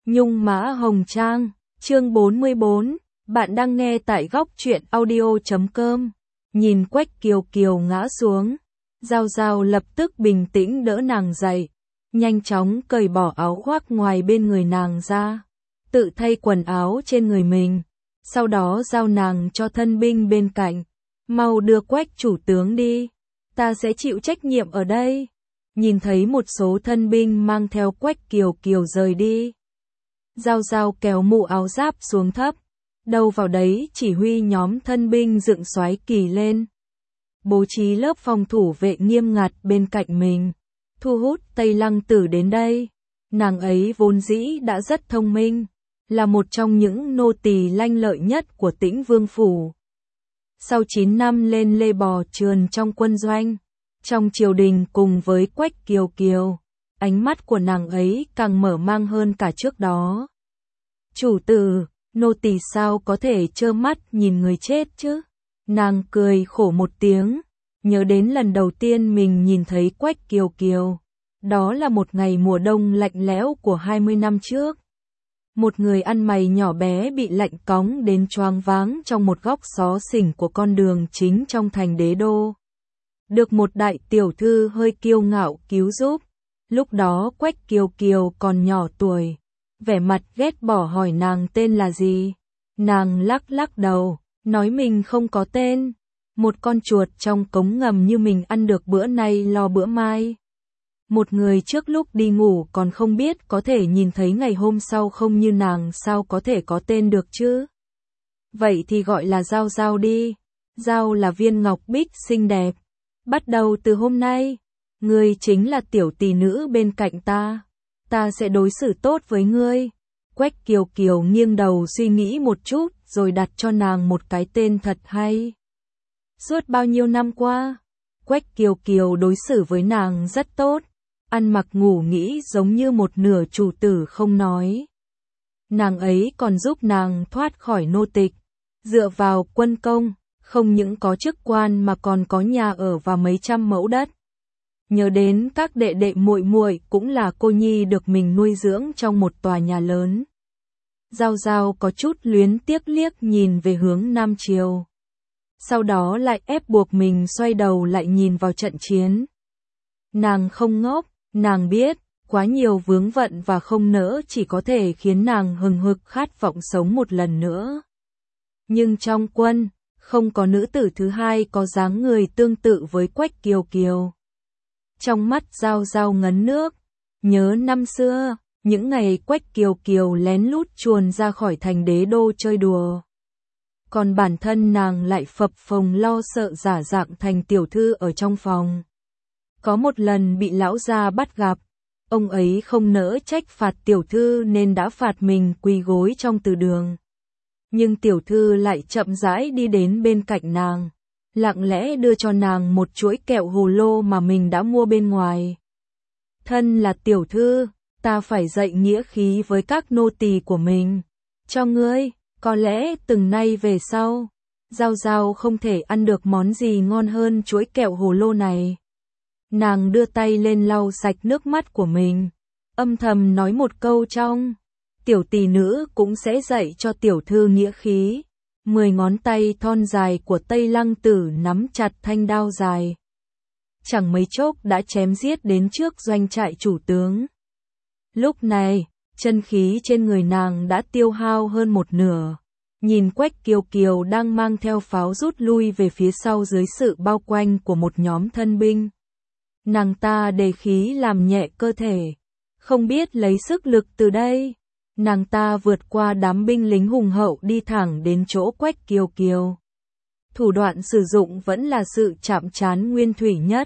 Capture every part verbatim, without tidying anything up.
Nhung Mã Hồng Trang, chương bốn mươi bốn, bạn đang nghe tại góc truyện audio chấm com. Nhìn Quách Kiều Kiều ngã xuống, Giao Giao lập tức bình tĩnh đỡ nàng dậy, nhanh chóng cởi bỏ áo khoác ngoài bên người nàng ra, tự thay quần áo trên người mình, sau đó giao nàng cho thân binh bên cạnh, mau đưa Quách chủ tướng đi, ta sẽ chịu trách nhiệm ở đây. Nhìn thấy một số thân binh mang theo Quách Kiều Kiều rời đi, Giao Giao kéo mũ áo giáp xuống thấp, đâu vào đấy chỉ huy nhóm thân binh dựng xoáy kỳ lên, bố trí lớp phòng thủ vệ nghiêm ngặt bên cạnh mình, thu hút Tây Lăng Tử đến đây. Nàng ấy vốn dĩ đã rất thông minh, là một trong những nô tỳ lanh lợi nhất của Tĩnh Vương phủ. Sau chín năm lên lê bò trườn trong quân doanh, trong triều đình cùng với Quách Kiều Kiều, ánh mắt của nàng ấy càng mở mang hơn cả trước đó. Chủ tử, nô tỳ sao có thể trơ mắt nhìn người chết chứ? Nàng cười khổ một tiếng, nhớ đến lần đầu tiên mình nhìn thấy Quách Kiều Kiều. Đó là một ngày mùa đông lạnh lẽo của hai mươi năm trước. Một người ăn mày nhỏ bé bị lạnh cóng đến choáng váng trong một góc xó xỉnh của con đường chính trong thành Đế Đô. Được một đại tiểu thư hơi kiêu ngạo cứu giúp. Lúc đó Quách Kiều Kiều còn nhỏ tuổi, vẻ mặt ghét bỏ hỏi nàng tên là gì. Nàng lắc lắc đầu, nói mình không có tên. Một con chuột trong cống ngầm như mình ăn được bữa nay lo bữa mai. Một người trước lúc đi ngủ còn không biết có thể nhìn thấy ngày hôm sau không, như nàng sao có thể có tên được chứ? Vậy thì gọi là Giao Giao đi. Giao là viên ngọc bích xinh đẹp. Bắt đầu từ hôm nay, ngươi chính là tiểu tỷ nữ bên cạnh ta. Ta sẽ đối xử tốt với ngươi. Quách Kiều Kiều nghiêng đầu suy nghĩ một chút rồi đặt cho nàng một cái tên thật hay. Suốt bao nhiêu năm qua, Quách Kiều Kiều đối xử với nàng rất tốt. Ăn mặc ngủ nghĩ giống như một nửa chủ tử không nói. Nàng ấy còn giúp nàng thoát khỏi nô tịch, dựa vào quân công, không những có chức quan mà còn có nhà ở và mấy trăm mẫu đất. Nhớ đến các đệ đệ muội muội cũng là cô nhi được mình nuôi dưỡng trong một tòa nhà lớn. Giao Giao có chút luyến tiếc liếc nhìn về hướng Nam Triều. Sau đó lại ép buộc mình xoay đầu lại nhìn vào trận chiến. Nàng không ngốc. Nàng biết, quá nhiều vướng vận và không nỡ chỉ có thể khiến nàng hừng hực khát vọng sống một lần nữa. Nhưng trong quân, không có nữ tử thứ hai có dáng người tương tự với Quách Kiều Kiều. Trong mắt Giao Giao ngấn nước, nhớ năm xưa, những ngày Quách Kiều Kiều lén lút chuồn ra khỏi thành Đế Đô chơi đùa. Còn bản thân nàng lại phập phồng lo sợ giả dạng thành tiểu thư ở trong phòng. Có một lần bị lão gia bắt gặp, ông ấy không nỡ trách phạt tiểu thư nên đã phạt mình quỳ gối trong từ đường. Nhưng tiểu thư lại chậm rãi đi đến bên cạnh nàng, lặng lẽ đưa cho nàng một chuỗi kẹo hồ lô mà mình đã mua bên ngoài. Thân là tiểu thư, ta phải dạy nghĩa khí với các nô tỳ của mình. Cho ngươi, có lẽ từng nay về sau, Giao Giao không thể ăn được món gì ngon hơn chuỗi kẹo hồ lô này. Nàng đưa tay lên lau sạch nước mắt của mình, âm thầm nói một câu trong, tiểu tỷ nữ cũng sẽ dạy cho tiểu thư nghĩa khí. Mười ngón tay thon dài của Tây Lăng Tử nắm chặt thanh đao dài. Chẳng mấy chốc đã chém giết đến trước doanh trại chủ tướng. Lúc này, chân khí trên người nàng đã tiêu hao hơn một nửa. Nhìn Quách Kiều Kiều đang mang theo pháo rút lui về phía sau dưới sự bao quanh của một nhóm thân binh. Nàng ta đề khí làm nhẹ cơ thể, không biết lấy sức lực từ đây. Nàng ta vượt qua đám binh lính hùng hậu đi thẳng đến chỗ Quách Kiều Kiều. Thủ đoạn sử dụng vẫn là sự chạm trán nguyên thủy nhất.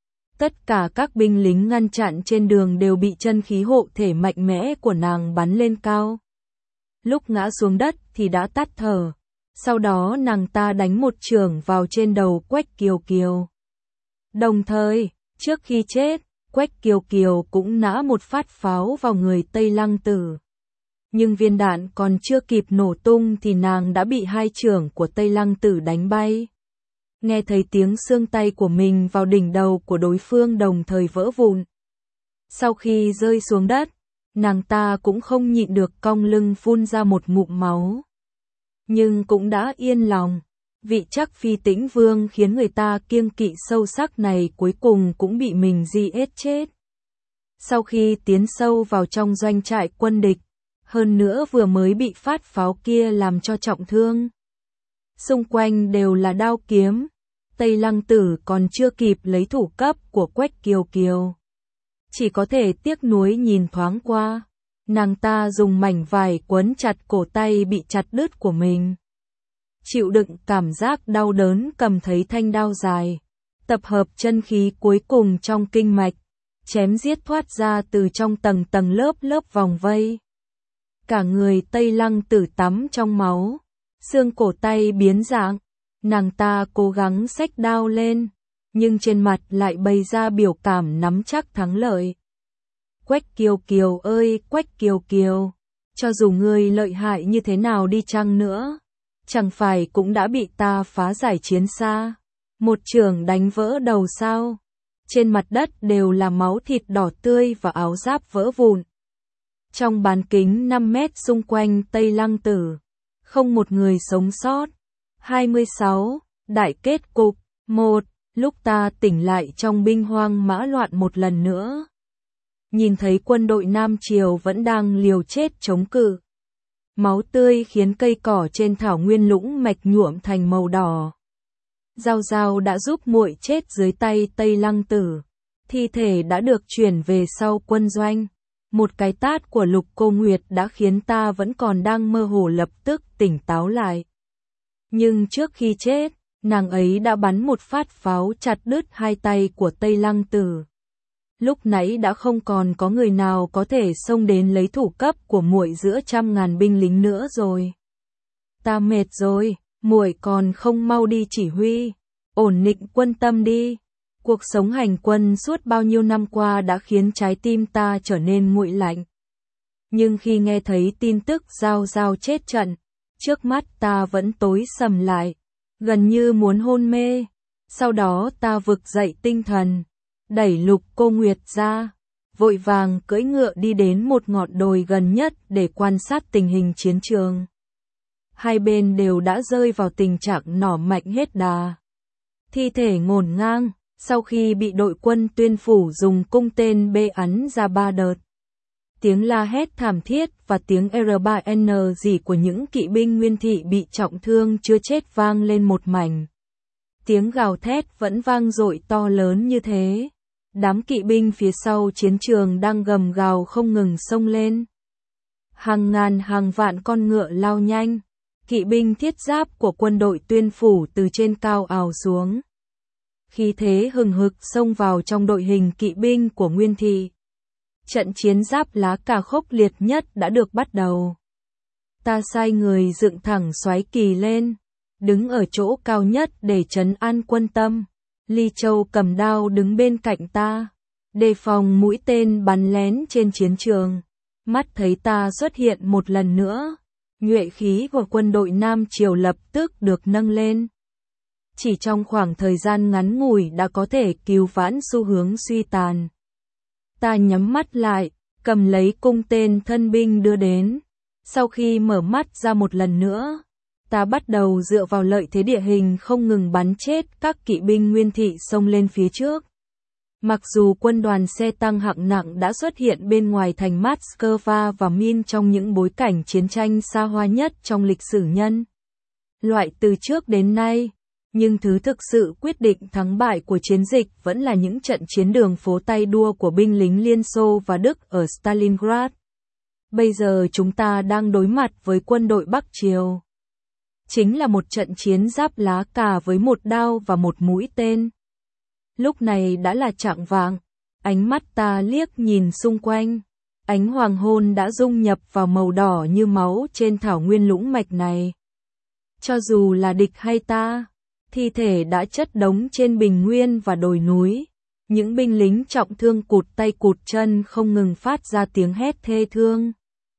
Tất cả các binh lính ngăn chặn trên đường đều bị chân khí hộ thể mạnh mẽ của nàng bắn lên cao. Lúc ngã xuống đất thì đã tắt thở. Sau đó nàng ta đánh một chưởng vào trên đầu Quách Kiều Kiều. Đồng thời, trước khi chết, Quách Kiều Kiều cũng nã một phát pháo vào người Tây Lăng Tử. Nhưng viên đạn còn chưa kịp nổ tung thì nàng đã bị hai chưởng của Tây Lăng Tử đánh bay. Nghe thấy tiếng xương tay của mình vào đỉnh đầu của đối phương đồng thời vỡ vụn. Sau khi rơi xuống đất, nàng ta cũng không nhịn được cong lưng phun ra một ngụm máu. Nhưng cũng đã yên lòng, vị chắc phi tĩnh vương khiến người ta kiêng kỵ sâu sắc này cuối cùng cũng bị mình giết chết. Sau khi tiến sâu vào trong doanh trại quân địch, hơn nữa vừa mới bị phát pháo kia làm cho trọng thương. Xung quanh đều là đao kiếm, Tây Lăng Tử còn chưa kịp lấy thủ cấp của Quách Kiều Kiều. Chỉ có thể tiếc nuối nhìn thoáng qua, nàng ta dùng mảnh vải quấn chặt cổ tay bị chặt đứt của mình. Chịu đựng cảm giác đau đớn cầm thấy thanh đao dài, tập hợp chân khí cuối cùng trong kinh mạch, chém giết thoát ra từ trong tầng tầng lớp lớp vòng vây. Cả người Tây Lăng Tử tắm trong máu, xương cổ tay biến dạng, nàng ta cố gắng xách đao lên, nhưng trên mặt lại bày ra biểu cảm nắm chắc thắng lợi. Quách Kiều Kiều ơi, Quách Kiều Kiều, cho dù ngươi lợi hại như thế nào đi chăng nữa, chẳng phải cũng đã bị ta phá giải chiến xa, một chưởng đánh vỡ đầu sao? Trên mặt đất đều là máu thịt đỏ tươi và áo giáp vỡ vụn. Trong bán kính năm mét xung quanh Tây Lăng Tử, không một người sống sót. hai mươi sáu. Đại kết cục. một. Lúc ta tỉnh lại trong binh hoang mã loạn một lần nữa. Nhìn thấy quân đội Nam Triều vẫn đang liều chết chống cự. Máu tươi khiến cây cỏ trên thảo nguyên lũng mạch nhuộm thành màu đỏ. Giao Giao đã giúp muội chết dưới tay Tây Lăng Tử. Thi thể đã được chuyển về sau quân doanh. Một cái tát của Lục Cô Nguyệt đã khiến ta vẫn còn đang mơ hồ lập tức tỉnh táo lại. Nhưng trước khi chết, nàng ấy đã bắn một phát pháo chặt đứt hai tay của Tây Lăng Tử. Lúc nãy đã không còn có người nào có thể xông đến lấy thủ cấp của muội giữa trăm ngàn binh lính nữa rồi. Ta mệt rồi, muội còn không mau đi chỉ huy, ổn định quân tâm đi. Cuộc sống hành quân suốt bao nhiêu năm qua đã khiến trái tim ta trở nên nguội lạnh. Nhưng khi nghe thấy tin tức Giao Giao chết trận, trước mắt ta vẫn tối sầm lại, gần như muốn hôn mê. Sau đó ta vực dậy tinh thần, đẩy Lục Cô Nguyệt ra, vội vàng cưỡi ngựa đi đến một ngọn đồi gần nhất để quan sát tình hình chiến trường. Hai bên đều đã rơi vào tình trạng nỏ mạnh hết đà. Thi thể ngổn ngang, sau khi bị đội quân Tuyên Phủ dùng cung tên bê ắn ra ba đợt. Tiếng la hét thảm thiết và tiếng R ba N gì của những kỵ binh Nguyên Thị bị trọng thương chưa chết vang lên một mảnh. Tiếng gào thét vẫn vang dội to lớn như thế. Đám kỵ binh phía sau chiến trường đang gầm gào không ngừng xông lên. Hàng ngàn hàng vạn con ngựa lao nhanh. Kỵ binh thiết giáp của quân đội Tuyên Phủ từ trên cao ào xuống. Khí thế hừng hực xông vào trong đội hình kỵ binh của Nguyên Thị. Trận chiến giáp lá cà khốc liệt nhất đã được bắt đầu. Ta sai người dựng thẳng xoáy kỳ lên, đứng ở chỗ cao nhất để trấn an quân tâm. Ly Châu cầm đao đứng bên cạnh ta, đề phòng mũi tên bắn lén trên chiến trường. Mắt thấy ta xuất hiện một lần nữa, nhuệ khí của quân đội Nam Triều lập tức được nâng lên. Chỉ trong khoảng thời gian ngắn ngủi đã có thể cứu vãn xu hướng suy tàn. Ta nhắm mắt lại, cầm lấy cung tên thân binh đưa đến. Sau khi mở mắt ra một lần nữa, ta bắt đầu dựa vào lợi thế địa hình không ngừng bắn chết các kỵ binh Nguyên Thị xông lên phía trước. Mặc dù quân đoàn xe tăng hạng nặng đã xuất hiện bên ngoài thành Moscow và Min trong những bối cảnh chiến tranh xa hoa nhất trong lịch sử nhân loại từ trước đến nay, nhưng thứ thực sự quyết định thắng bại của chiến dịch vẫn là những trận chiến đường phố tay đua của binh lính Liên Xô và Đức ở Stalingrad. Bây giờ chúng ta đang đối mặt với quân đội Bắc Triều. Chính là một trận chiến giáp lá cà với một đao và một mũi tên. Lúc này đã là chạng vạng, ánh mắt ta liếc nhìn xung quanh. Ánh hoàng hôn đã dung nhập vào màu đỏ như máu trên thảo nguyên lũng mạch này. Cho dù là địch hay ta, thi thể đã chất đống trên bình nguyên và đồi núi. Những binh lính trọng thương cụt tay cụt chân không ngừng phát ra tiếng hét thê thương.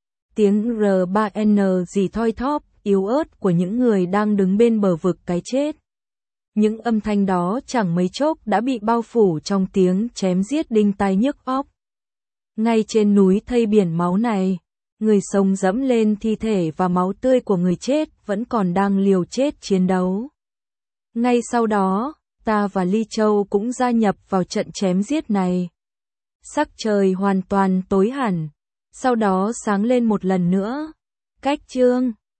Tiếng R ba N gì thoi thóp, yếu ớt của những người đang đứng bên bờ vực cái chết. Những âm thanh đó chẳng mấy chốc đã bị bao phủ trong tiếng chém giết đinh tai nhức óc. Ngay trên núi thây biển máu này, người sống dẫm lên thi thể và máu tươi của người chết vẫn còn đang liều chết chiến đấu. Ngay sau đó, ta và Ly Châu cũng gia nhập vào trận chém giết này. Sắc trời hoàn toàn tối hẳn, sau đó sáng lên một lần nữa. Cách chương